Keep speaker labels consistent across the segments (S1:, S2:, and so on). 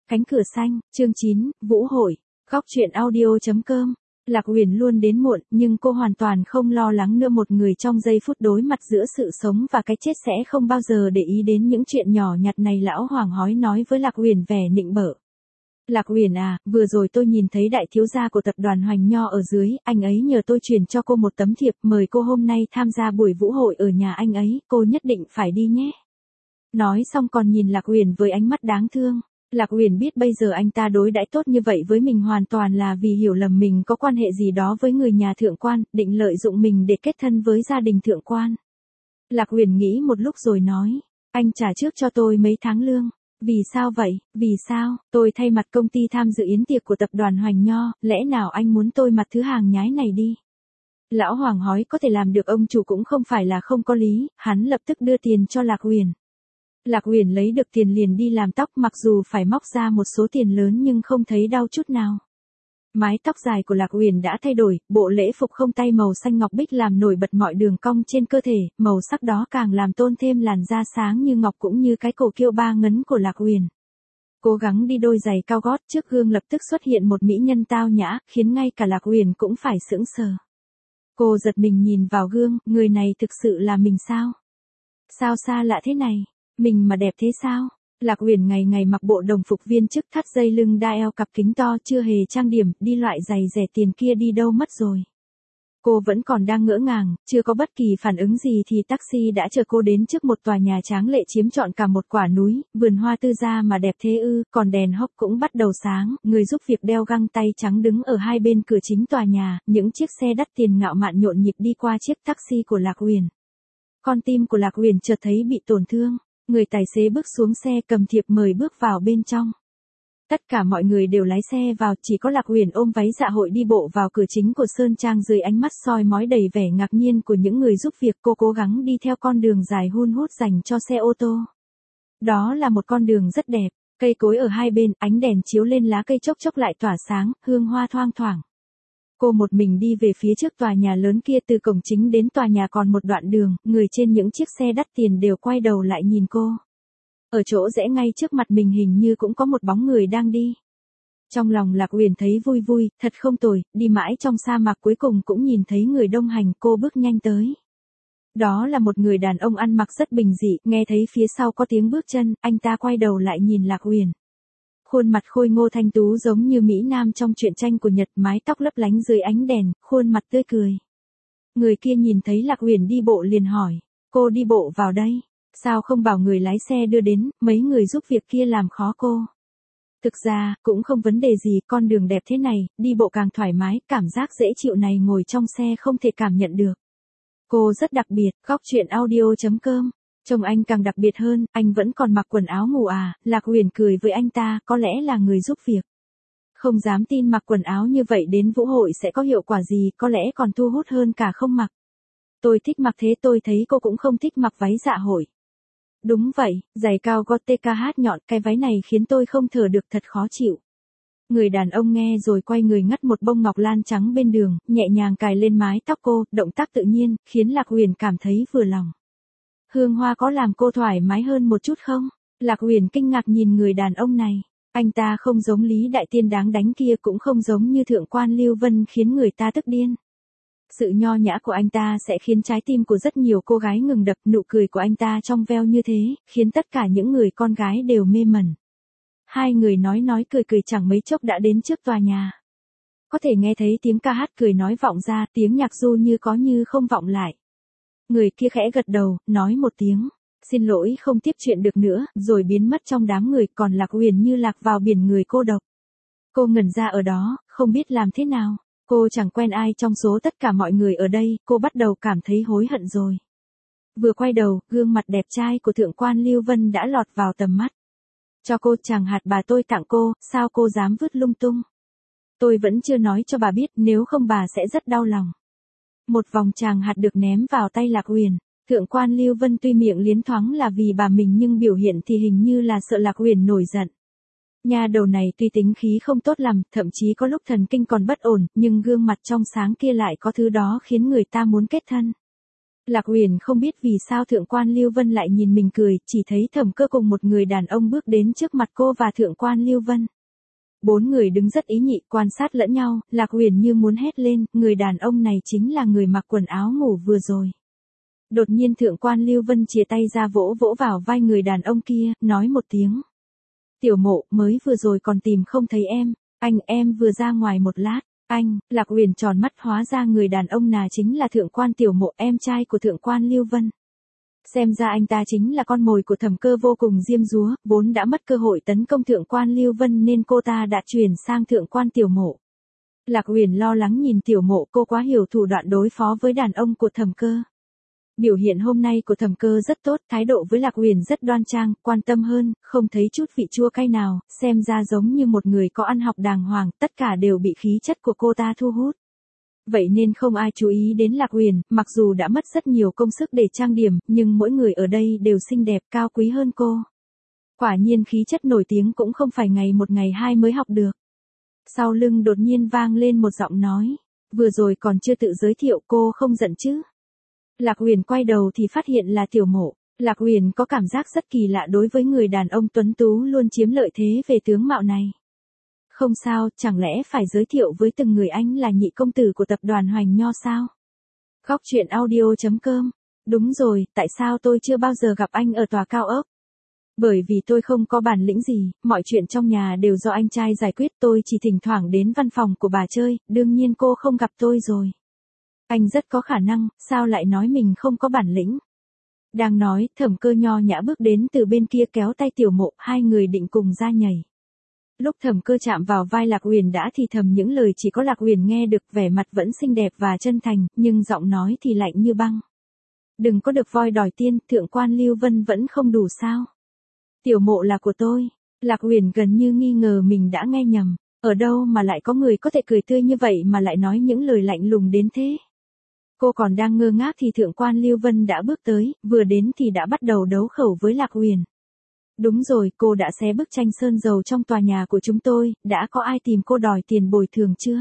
S1: Cánh cửa xanh, chương 9, Vũ hội, góc truyện audio.com. Lạc Huyền luôn đến muộn, nhưng cô hoàn toàn không lo lắng nữa, một người trong giây phút đối mặt giữa sự sống và cái chết sẽ không bao giờ để ý đến những chuyện nhỏ nhặt này. Lão Hoàng hói nói với Lạc Huyền vẻ nịnh bợ. Lạc Huyền à, vừa rồi tôi nhìn thấy đại thiếu gia của tập đoàn Hoành Nho ở dưới, anh ấy nhờ tôi truyền cho cô một tấm thiệp mời cô hôm nay tham gia buổi vũ hội ở nhà anh ấy, cô nhất định phải đi nhé. Nói xong còn nhìn Lạc Huyền với ánh mắt đáng thương. Lạc Huyền biết bây giờ anh ta đối đãi tốt như vậy với mình hoàn toàn là vì hiểu lầm mình có quan hệ gì đó với người nhà thượng quan, định lợi dụng mình để kết thân với gia đình thượng quan. Lạc Huyền nghĩ một lúc rồi nói, anh trả trước cho tôi mấy tháng lương. Vì sao vậy, vì sao, tôi thay mặt công ty tham dự yến tiệc của tập đoàn Hoành Nho, lẽ nào anh muốn tôi mặt thứ hàng nhái này đi? Lão Hoàng hói có thể làm được ông chủ cũng không phải là không có lý, hắn lập tức đưa tiền cho Lạc Huyền. Lạc Huyền lấy được tiền liền đi làm tóc, mặc dù phải móc ra một số tiền lớn nhưng không thấy đau chút nào. Mái tóc dài của Lạc Huyền đã thay đổi, bộ lễ phục không tay màu xanh ngọc bích làm nổi bật mọi đường cong trên cơ thể, màu sắc đó càng làm tôn thêm làn da sáng như ngọc cũng như cái cổ kiêu ba ngấn của Lạc Huyền. Cố gắng đi đôi giày cao gót, trước gương lập tức xuất hiện một mỹ nhân tao nhã, khiến ngay cả Lạc Huyền cũng phải sững sờ. Cô giật mình nhìn vào gương, người này thực sự là mình sao? Sao xa lạ thế này? Mình mà đẹp thế sao? Lạc Huyền ngày ngày mặc bộ đồng phục viên chức, thắt dây lưng đai eo, cặp kính to, chưa hề trang điểm, đi loại giày rẻ tiền kia đi đâu mất rồi. Cô vẫn còn đang ngỡ ngàng, chưa có bất kỳ phản ứng gì thì taxi đã chờ cô đến trước một tòa nhà tráng lệ chiếm trọn cả một quả núi, vườn hoa tư gia mà đẹp thế ư, còn đèn hốc cũng bắt đầu sáng, người giúp việc đeo găng tay trắng đứng ở hai bên cửa chính tòa nhà, những chiếc xe đắt tiền ngạo mạn nhộn nhịp đi qua chiếc taxi của Lạc Huyền. Con tim của Lạc Huyền chợt thấy bị tổn thương. Người tài xế bước xuống xe cầm thiệp mời bước vào bên trong. Tất cả mọi người đều lái xe vào, chỉ có Lạc Huyền ôm váy dạ hội đi bộ vào cửa chính của Sơn Trang dưới ánh mắt soi mói đầy vẻ ngạc nhiên của những người giúp việc. Cô cố gắng đi theo con đường dài hun hút dành cho xe ô tô. Đó là một con đường rất đẹp, cây cối ở hai bên, ánh đèn chiếu lên lá cây chốc chốc lại tỏa sáng, hương hoa thoang thoảng. Cô một mình đi về phía trước tòa nhà lớn kia, từ cổng chính đến tòa nhà còn một đoạn đường, người trên những chiếc xe đắt tiền đều quay đầu lại nhìn cô. Ở chỗ rẽ ngay trước mặt mình hình như cũng có một bóng người đang đi. Trong lòng Lạc Huyền thấy vui vui, thật không tồi, đi mãi trong sa mạc cuối cùng cũng nhìn thấy người đồng hành, cô bước nhanh tới. Đó là một người đàn ông ăn mặc rất bình dị, nghe thấy phía sau có tiếng bước chân, anh ta quay đầu lại nhìn Lạc Huyền. Khuôn mặt khôi ngô thanh tú giống như Mỹ Nam trong truyện tranh của Nhật, mái tóc lấp lánh dưới ánh đèn, khuôn mặt tươi cười. Người kia nhìn thấy Lạc Huyền đi bộ liền hỏi, cô đi bộ vào đây, sao không bảo người lái xe đưa đến, mấy người giúp việc kia làm khó cô. Thực ra, cũng không vấn đề gì, con đường đẹp thế này, đi bộ càng thoải mái, cảm giác dễ chịu này ngồi trong xe không thể cảm nhận được. Cô rất đặc biệt, góc truyện audio.com. Trông anh càng đặc biệt hơn, anh vẫn còn mặc quần áo ngủ à? Lạc Huyền cười với anh ta, có lẽ là người giúp việc. Không dám tin mặc quần áo như vậy đến vũ hội sẽ có hiệu quả gì, có lẽ còn thu hút hơn cả không mặc. Tôi thích mặc thế, tôi thấy cô cũng không thích mặc váy dạ hội. Đúng vậy, giày cao gót TKH nhọn, cái váy này khiến tôi không thở được, thật khó chịu. Người đàn ông nghe rồi quay người ngắt một bông ngọc lan trắng bên đường, nhẹ nhàng cài lên mái tóc cô, động tác tự nhiên, khiến Lạc Huyền cảm thấy vừa lòng. Hương hoa có làm cô thoải mái hơn một chút không? Lạc Huyền kinh ngạc nhìn người đàn ông này. Anh ta không giống Lý Đại Tiên đáng đánh kia, cũng không giống như thượng quan Lưu Vân khiến người ta tức điên. Sự nho nhã của anh ta sẽ khiến trái tim của rất nhiều cô gái ngừng đập, nụ cười của anh ta trong veo như thế, khiến tất cả những người con gái đều mê mẩn. Hai người nói cười cười chẳng mấy chốc đã đến trước tòa nhà. Có thể nghe thấy tiếng ca hát cười nói vọng ra, tiếng nhạc du như có như không vọng lại. Người kia khẽ gật đầu, nói một tiếng, xin lỗi không tiếp chuyện được nữa, rồi biến mất trong đám người, còn Lạc Huyền như lạc vào biển người cô độc. Cô ngẩn ra ở đó, không biết làm thế nào, cô chẳng quen ai trong số tất cả mọi người ở đây, cô bắt đầu cảm thấy hối hận rồi. Vừa quay đầu, gương mặt đẹp trai của thượng quan Lưu Vân đã lọt vào tầm mắt. Cho cô chàng hạt bà tôi tặng cô, sao cô dám vứt lung tung? Tôi vẫn chưa nói cho bà biết, nếu không bà sẽ rất đau lòng. Một vòng tràng hạt được ném vào tay Lạc Huyền, thượng quan Lưu Vân tuy miệng liến thoáng là vì bà mình nhưng biểu hiện thì hình như là sợ Lạc Huyền nổi giận. Nhà đầu này tuy tính khí không tốt lắm, thậm chí có lúc thần kinh còn bất ổn, nhưng gương mặt trong sáng kia lại có thứ đó khiến người ta muốn kết thân. Lạc Uyển không biết vì sao Thượng quan Lưu Vân lại nhìn mình cười, chỉ thấy Thẩm Cơ cùng một người đàn ông bước đến trước mặt cô và Thượng quan Lưu Vân. Bốn người đứng rất ý nhị, quan sát lẫn nhau, Lạc Uyển như muốn hét lên, người đàn ông này chính là người mặc quần áo ngủ vừa rồi. Đột nhiên Thượng quan Lưu Vân chìa tay ra vỗ vỗ vào vai người đàn ông kia, nói một tiếng. Tiểu Mộ, mới vừa rồi còn tìm không thấy em, em vừa ra ngoài một lát. Lạc Uyển tròn mắt, hóa ra người đàn ông nào chính là Thượng quan Tiểu Mộ, em trai của Thượng quan Lưu Vân. Xem ra anh ta chính là con mồi của Thẩm Cơ vô cùng diêm dúa, vốn đã mất cơ hội tấn công Thượng quan Lưu Vân nên cô ta đã chuyển sang Thượng quan Tiểu Mộ. Lạc Uyển lo lắng nhìn Tiểu Mộ, cô quá hiểu thủ đoạn đối phó với đàn ông của Thẩm Cơ. Biểu hiện hôm nay của Thẩm Cơ rất tốt, thái độ với Lạc Uyển rất đoan trang, quan tâm hơn, không thấy chút vị chua cay nào, xem ra giống như một người có ăn học đàng hoàng, tất cả đều bị khí chất của cô ta thu hút. Vậy nên không ai chú ý đến Lạc Uyển, mặc dù đã mất rất nhiều công sức để trang điểm, nhưng mỗi người ở đây đều xinh đẹp, cao quý hơn cô. Quả nhiên khí chất nổi tiếng cũng không phải ngày một ngày hai mới học được. Sau lưng đột nhiên vang lên một giọng nói, vừa rồi còn chưa tự giới thiệu, cô không giận chứ? Lạc Uyển quay đầu thì phát hiện là Tiểu Mộ. Lạc Uyển có cảm giác rất kỳ lạ đối với người đàn ông tuấn tú luôn chiếm lợi thế về tướng mạo này. Không sao, chẳng lẽ phải giới thiệu với từng người anh là nhị công tử của tập đoàn Hoành Nho sao? Góc truyện audio.com. Đúng rồi, tại sao tôi chưa bao giờ gặp anh ở tòa cao ốc? Bởi vì tôi không có bản lĩnh gì, mọi chuyện trong nhà đều do anh trai giải quyết, tôi chỉ thỉnh thoảng đến văn phòng của bà chơi, đương nhiên cô không gặp tôi rồi. Anh rất có khả năng, sao lại nói mình không có bản lĩnh? Đang nói, Thẩm Cơ nho nhã bước đến từ bên kia kéo tay Tiểu Mộ, hai người định cùng ra nhảy. Lúc Thẩm Cơ chạm vào vai Lạc Uyển đã thì thầm những lời chỉ có Lạc Uyển nghe được, vẻ mặt vẫn xinh đẹp và chân thành, nhưng giọng nói thì lạnh như băng. Đừng có được voi đòi tiên, Thượng quan Lưu Vân vẫn không đủ sao? Tiểu Mộ là của tôi. Lạc Uyển gần như nghi ngờ mình đã nghe nhầm, ở đâu mà lại có người có thể cười tươi như vậy mà lại nói những lời lạnh lùng đến thế? Cô còn đang ngơ ngác thì Thượng quan Lưu Vân đã bước tới, vừa đến thì đã bắt đầu đấu khẩu với Lạc Uyển. Đúng rồi, cô đã xé bức tranh sơn dầu trong tòa nhà của chúng tôi, đã có ai tìm cô đòi tiền bồi thường chưa?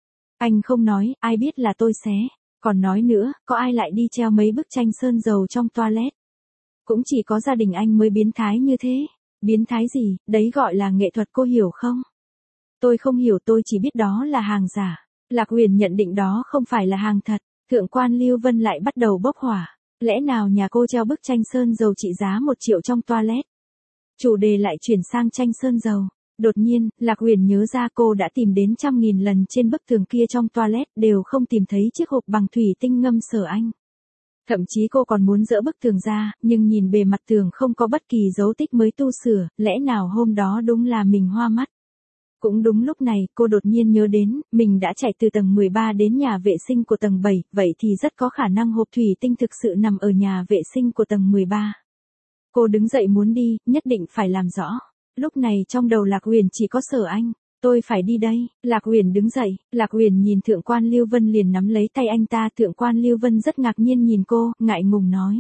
S1: Anh không nói, ai biết là tôi xé. Còn nói nữa, có ai lại đi treo mấy bức tranh sơn dầu trong toilet? Cũng chỉ có gia đình anh mới biến thái như thế. Biến thái gì, đấy gọi là nghệ thuật, cô hiểu không? Tôi không hiểu, tôi chỉ biết đó là hàng giả. Lạc Uyển nhận định đó không phải là hàng thật. Thượng quan Lưu Vân lại bắt đầu bốc hỏa. Lẽ nào nhà cô treo bức tranh sơn dầu trị giá 1 triệu trong toilet? Chủ đề lại chuyển sang tranh sơn dầu. Đột nhiên, Lạc Uyển nhớ ra cô đã tìm đến 100.000 lần trên bức tường kia trong toilet, đều không tìm thấy chiếc hộp bằng thủy tinh ngâm Sở Anh. Thậm chí cô còn muốn dỡ bức tường ra, nhưng nhìn bề mặt tường không có bất kỳ dấu tích mới tu sửa, lẽ nào hôm đó đúng là mình hoa mắt. Cũng đúng lúc này, cô đột nhiên nhớ đến, mình đã chạy từ tầng 13 đến nhà vệ sinh của tầng 7, vậy thì rất có khả năng hộp thủy tinh thực sự nằm ở nhà vệ sinh của tầng 13. Cô đứng dậy muốn đi, nhất định phải làm rõ. Lúc này trong đầu Lạc Uyển chỉ có Sở Anh. Tôi phải đi đây. Lạc Uyển đứng dậy, Lạc Uyển nhìn Thượng quan Lưu Vân liền nắm lấy tay anh ta. Thượng quan Lưu Vân rất ngạc nhiên nhìn cô, ngại ngùng nói.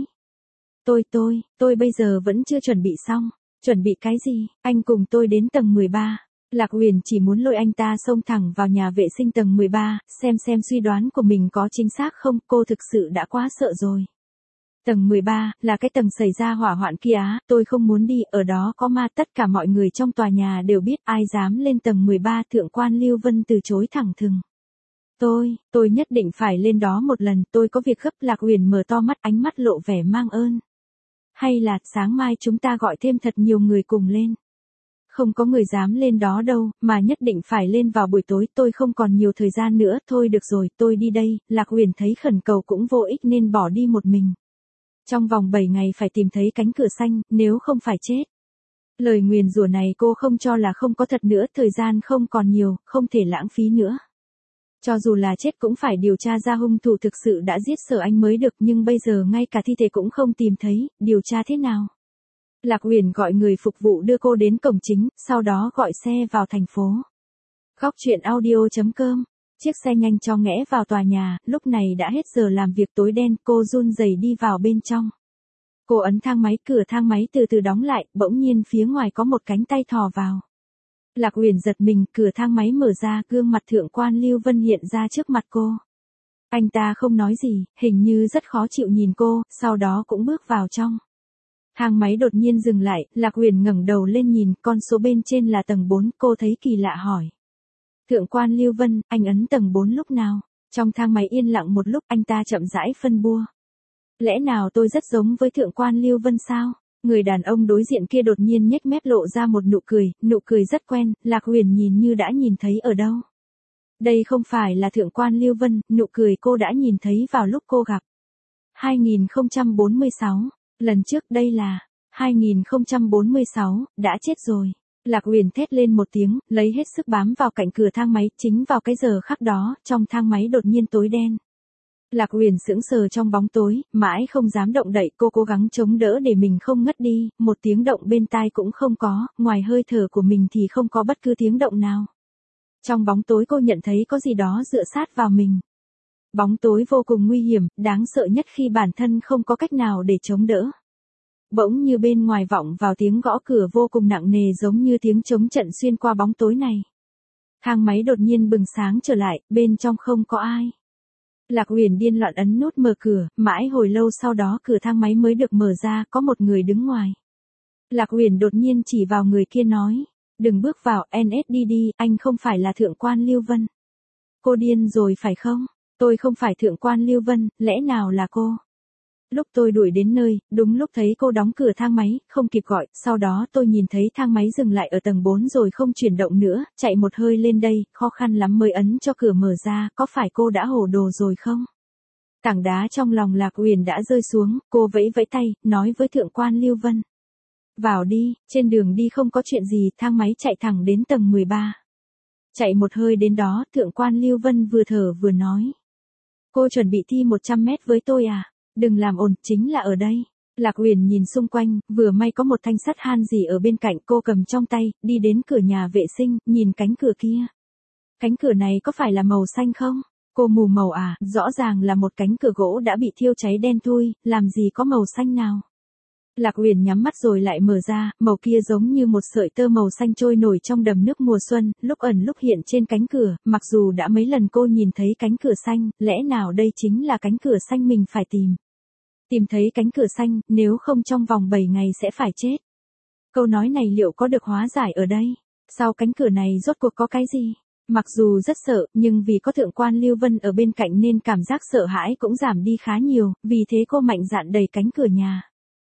S1: Tôi bây giờ vẫn chưa chuẩn bị xong. Chuẩn bị cái gì? Anh cùng tôi đến tầng 13. Lạc Uyển chỉ muốn lôi anh ta xông thẳng vào nhà vệ sinh tầng 13, xem suy đoán của mình có chính xác không, cô thực sự đã quá sợ rồi. Tầng 13, là cái tầng xảy ra hỏa hoạn kia á, tôi không muốn đi, ở đó có ma, tất cả mọi người trong tòa nhà đều biết, ai dám lên tầng 13, Thượng quan Lưu Vân từ chối thẳng thừng. Tôi nhất định phải lên đó một lần, tôi có việc gấp. Lạc Uyển mở to mắt, ánh mắt lộ vẻ mang ơn. Hay là, sáng mai chúng ta gọi thêm thật nhiều người cùng lên. Không có người dám lên đó đâu, mà nhất định phải lên vào buổi tối, tôi không còn nhiều thời gian nữa, thôi được rồi, tôi đi đây. Lạc Uyển thấy khẩn cầu cũng vô ích nên bỏ đi một mình. Trong vòng 7 ngày phải tìm thấy cánh cửa xanh, nếu không phải chết. Lời nguyền rủa này cô không cho là không có thật nữa, thời gian không còn nhiều, không thể lãng phí nữa. Cho dù là chết cũng phải điều tra ra hung thủ thực sự đã giết Sở Anh mới được, nhưng bây giờ ngay cả thi thể cũng không tìm thấy, điều tra thế nào? Lạc Uyển gọi người phục vụ đưa cô đến cổng chính, sau đó gọi xe vào thành phố. Góc truyện audio.com. Chiếc xe nhanh chóng nghẽ vào tòa nhà, lúc này đã hết giờ làm việc, tối đen, cô run rẩy đi vào bên trong. Cô ấn thang máy, cửa thang máy từ từ đóng lại, bỗng nhiên phía ngoài có một cánh tay thò vào. Lạc Uyển giật mình, cửa thang máy mở ra, gương mặt Thượng quan Lưu Vân hiện ra trước mặt cô. Anh ta không nói gì, hình như rất khó chịu nhìn cô, sau đó cũng bước vào trong. Thang máy đột nhiên dừng lại, Lạc Huyền ngẩng đầu lên nhìn, con số bên trên là tầng 4, cô thấy kỳ lạ hỏi. Thượng quan Lưu Vân, anh ấn tầng 4 lúc nào? Trong thang máy yên lặng một lúc, anh ta chậm rãi phân bua. Lẽ nào tôi rất giống với thượng quan Lưu Vân sao? Người đàn ông đối diện kia đột nhiên nhếch mép lộ ra một nụ cười rất quen, Lạc Huyền nhìn như đã nhìn thấy ở đâu. Đây không phải là thượng quan Lưu Vân, nụ cười cô đã nhìn thấy vào lúc cô gặp. 2046, lần trước đây là 2046, đã chết rồi. Lạc Huyền thét lên một tiếng, lấy hết sức bám vào cạnh cửa thang máy, chính vào cái giờ khắc đó, trong thang máy đột nhiên tối đen. Lạc Huyền sững sờ trong bóng tối, mãi không dám động đậy, cô cố gắng chống đỡ để mình không ngất đi, một tiếng động bên tai cũng không có, ngoài hơi thở của mình thì không có bất cứ tiếng động nào. Trong bóng tối cô nhận thấy có gì đó dựa sát vào mình. Bóng tối vô cùng nguy hiểm, đáng sợ nhất khi bản thân không có cách nào để chống đỡ. Bỗng như bên ngoài vọng vào tiếng gõ cửa vô cùng nặng nề giống như tiếng trống trận xuyên qua bóng tối này. Thang máy đột nhiên bừng sáng trở lại, bên trong không có ai. Lạc Huyền điên loạn ấn nút mở cửa, mãi hồi lâu sau đó cửa thang máy mới được mở ra, có một người đứng ngoài. Lạc Huyền đột nhiên chỉ vào người kia nói, đừng bước vào, NSDD, anh không phải là thượng quan Lưu Vân. Cô điên rồi phải không? Tôi không phải thượng quan Lưu Vân, lẽ nào là cô? Lúc tôi đuổi đến nơi, đúng lúc thấy cô đóng cửa thang máy, không kịp gọi, sau đó tôi nhìn thấy thang máy dừng lại ở tầng 4 rồi không chuyển động nữa, chạy một hơi lên đây, khó khăn lắm mới ấn cho cửa mở ra, có phải cô đã hồ đồ rồi không? Tảng đá trong lòng Lạc Huyền đã rơi xuống, cô vẫy vẫy tay, nói với thượng quan Lưu Vân. Vào đi, trên đường đi không có chuyện gì, thang máy chạy thẳng đến tầng 13. Chạy một hơi đến đó, thượng quan Lưu Vân vừa thở vừa nói. Cô chuẩn bị thi 100 mét với tôi à? Đừng làm ồn, chính là ở đây. Lạc Huyền nhìn xung quanh, vừa may có một thanh sắt han gì ở bên cạnh, cô cầm trong tay, đi đến cửa nhà vệ sinh, nhìn cánh cửa kia. Cánh cửa này có phải là màu xanh không? Cô mù màu à, rõ ràng là một cánh cửa gỗ đã bị thiêu cháy đen thui, làm gì có màu xanh nào. Lạc Huyền nhắm mắt rồi lại mở ra, màu kia giống như một sợi tơ màu xanh trôi nổi trong đầm nước mùa xuân, lúc ẩn lúc hiện trên cánh cửa, mặc dù đã mấy lần cô nhìn thấy cánh cửa xanh, lẽ nào đây chính là cánh cửa xanh mình phải tìm. Tìm thấy cánh cửa xanh, nếu không trong vòng 7 ngày sẽ phải chết. Câu nói này liệu có được hóa giải ở đây? Sau cánh cửa này rốt cuộc có cái gì? Mặc dù rất sợ, nhưng vì có thượng quan Lưu Vân ở bên cạnh nên cảm giác sợ hãi cũng giảm đi khá nhiều, vì thế cô mạnh dạn đẩy cánh cửa nhà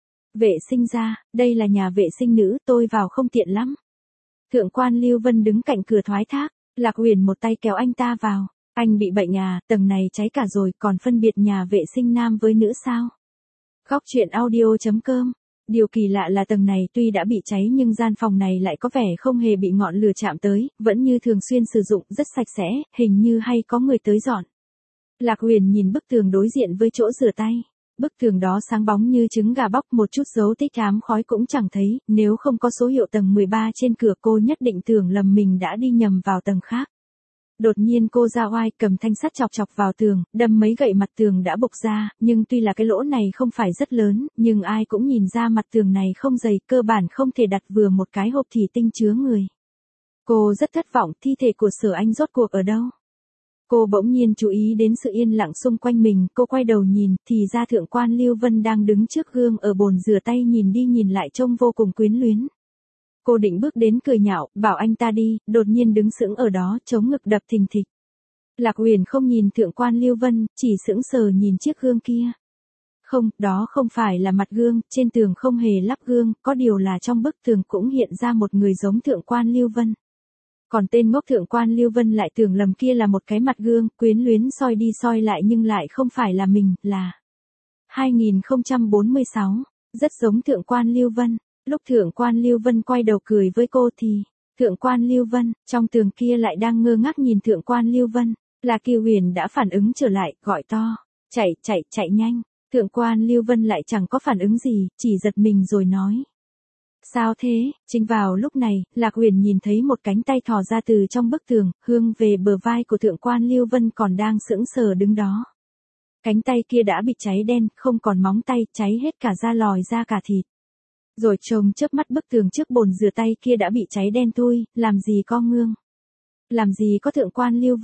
S1: vệ sinh ra, đây là nhà vệ sinh nữ, tôi vào không tiện lắm. Thượng quan Lưu Vân đứng cạnh cửa thoái thác, Lạc Huyền một tay kéo anh ta vào. Anh bị bệnh à, tầng này cháy cả rồi, còn phân biệt nhà vệ sinh nam với nữ sao? Góc truyện audio.com. Điều kỳ lạ là tầng này tuy đã bị cháy nhưng gian phòng này lại có vẻ không hề bị ngọn lửa chạm tới, vẫn như thường xuyên sử dụng, rất sạch sẽ, hình như hay có người tới dọn. Lạc Huyền nhìn bức tường đối diện với chỗ rửa tay. Bức tường đó sáng bóng như trứng gà bóc, một chút dấu tích ám khói cũng chẳng thấy, nếu không có số hiệu tầng 13 trên cửa cô nhất định tưởng lầm mình đã đi nhầm vào tầng khác. Đột nhiên cô ra oai cầm thanh sắt chọc chọc vào tường, đâm mấy gậy mặt tường đã bục ra, nhưng tuy là cái lỗ này không phải rất lớn, nhưng ai cũng nhìn ra mặt tường này không dày, cơ bản không thể đặt vừa một cái hộp thủy tinh chứa người. Cô rất thất vọng, thi thể của Sở Anh rốt cuộc ở đâu? Cô bỗng nhiên chú ý đến sự yên lặng xung quanh mình, cô quay đầu nhìn, thì ra thượng quan Lưu Vân đang đứng trước gương ở bồn rửa tay nhìn đi nhìn lại trông vô cùng quyến luyến. Cô định bước đến cười nhạo, bảo anh ta đi, đột nhiên đứng sững ở đó, chống ngực đập thình thịch. Lạc Huyền không nhìn thượng quan Lưu Vân, chỉ sững sờ nhìn chiếc gương kia. Không, đó không phải là mặt gương, trên tường không hề lắp gương, có điều là trong bức tường cũng hiện ra một người giống thượng quan Lưu Vân. Còn tên ngốc thượng quan Lưu Vân lại tưởng lầm kia là một cái mặt gương, quyến luyến soi đi soi lại nhưng lại không phải là mình, là 2046, rất giống thượng quan Lưu Vân. Lúc thượng quan Lưu Vân quay đầu cười với cô thì, thượng quan Lưu Vân, trong tường kia lại đang ngơ ngác nhìn thượng quan Lưu Vân, là Kiều Huyền đã phản ứng trở lại, gọi to, chạy nhanh, thượng quan Lưu Vân lại chẳng có phản ứng gì, chỉ giật mình rồi nói. Sao thế? Chính vào lúc này, Lạc Huyền nhìn thấy một cánh tay thò ra từ trong bức tường, hướng về bờ vai của thượng quan Lưu Vân còn đang sững sờ đứng đó. Cánh tay kia đã bị cháy đen, không còn móng tay, cháy hết cả da lòi ra cả thịt. Rồi trông chớp mắt bức tường trước bồn rửa tay kia đã bị cháy đen thui, làm gì có gương. Làm gì có thượng quan Lưu Vân.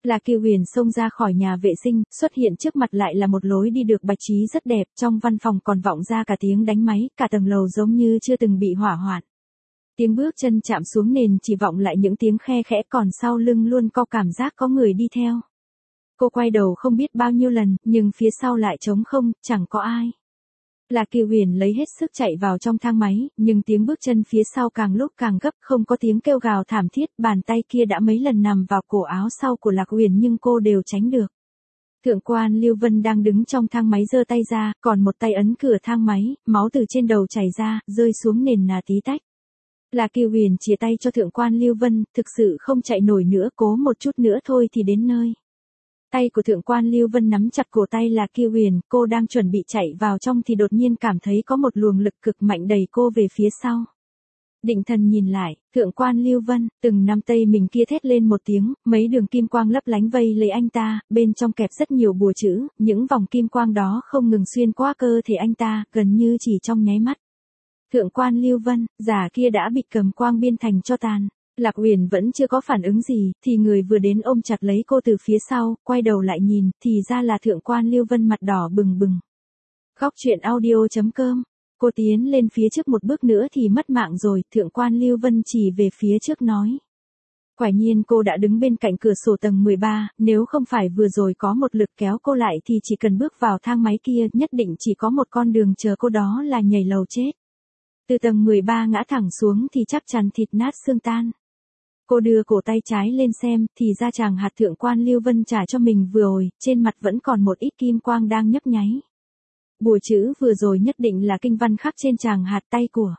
S1: Là Kiều Huyền xông ra khỏi nhà vệ sinh, xuất hiện trước mặt lại là một lối đi được bạch trí rất đẹp, trong văn phòng còn vọng ra cả tiếng đánh máy, cả tầng lầu giống như chưa từng bị hỏa hoạn. Tiếng bước chân chạm xuống nền chỉ vọng lại những tiếng khe khẽ, còn sau lưng luôn có cảm giác có người đi theo. Cô quay đầu không biết bao nhiêu lần, nhưng phía sau lại trống không, chẳng có ai. Là Kiều Huyền lấy hết sức chạy vào trong thang máy, nhưng tiếng bước chân phía sau càng lúc càng gấp, không có tiếng kêu gào thảm thiết, bàn tay kia đã mấy lần nằm vào cổ áo sau của Lạc Huyền nhưng cô đều tránh được. Thượng quan Lưu Vân đang đứng trong thang máy giơ tay ra, còn một tay ấn cửa thang máy, máu từ trên đầu chảy ra, rơi xuống nền là tí tách. Là Kiều Huyền chia tay cho thượng quan Lưu Vân, thực sự không chạy nổi nữa, cố một chút nữa thôi thì đến nơi. Tay của thượng quan Lưu Vân nắm chặt cổ tay là Kiều Huyền, cô đang chuẩn bị chạy vào trong thì đột nhiên cảm thấy có một luồng lực cực mạnh đẩy cô về phía sau. Định thần nhìn lại, thượng quan Lưu Vân, từng nắm tay mình kia thét lên một tiếng, mấy đường kim quang lấp lánh vây lấy anh ta, bên trong kẹp rất nhiều bùa chữ, những vòng kim quang đó không ngừng xuyên qua cơ thể anh ta, gần như chỉ trong nháy mắt. Thượng quan Lưu Vân, giả kia đã bị cầm quang biên thành tro tàn. Lạc Huyền vẫn chưa có phản ứng gì, thì người vừa đến ôm chặt lấy cô từ phía sau, quay đầu lại nhìn, thì ra là thượng quan Lưu Vân mặt đỏ bừng bừng. Góc truyện audio.com. Cô tiến lên phía trước một bước nữa thì mất mạng rồi, thượng quan Lưu Vân chỉ về phía trước nói. Quả nhiên cô đã đứng bên cạnh cửa sổ tầng 13, nếu không phải vừa rồi có một lực kéo cô lại thì chỉ cần bước vào thang máy kia, nhất định chỉ có một con đường chờ cô, đó là nhảy lầu chết. Từ tầng 13 ngã thẳng xuống thì chắc chắn thịt nát xương tan. Cô đưa cổ tay trái lên xem, thì ra chàng hạt thượng quan Lưu Vân trả cho mình vừa rồi, trên mặt vẫn còn một ít kim quang đang nhấp nháy. Bùa chữ vừa rồi nhất định là kinh văn khắc trên chàng hạt tay của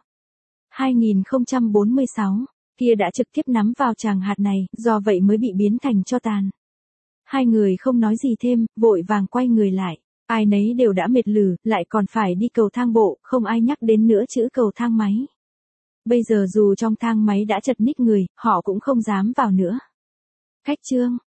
S1: 2046, kia đã trực tiếp nắm vào chàng hạt này, do vậy mới bị biến thành tro tàn. Hai người không nói gì thêm, vội vàng quay người lại. Ai nấy đều đã mệt lử, lại còn phải đi cầu thang bộ, không ai nhắc đến nữa chữ cầu thang máy. Bây giờ dù trong thang máy đã chật ních người, họ cũng không dám vào nữa. Khách chương.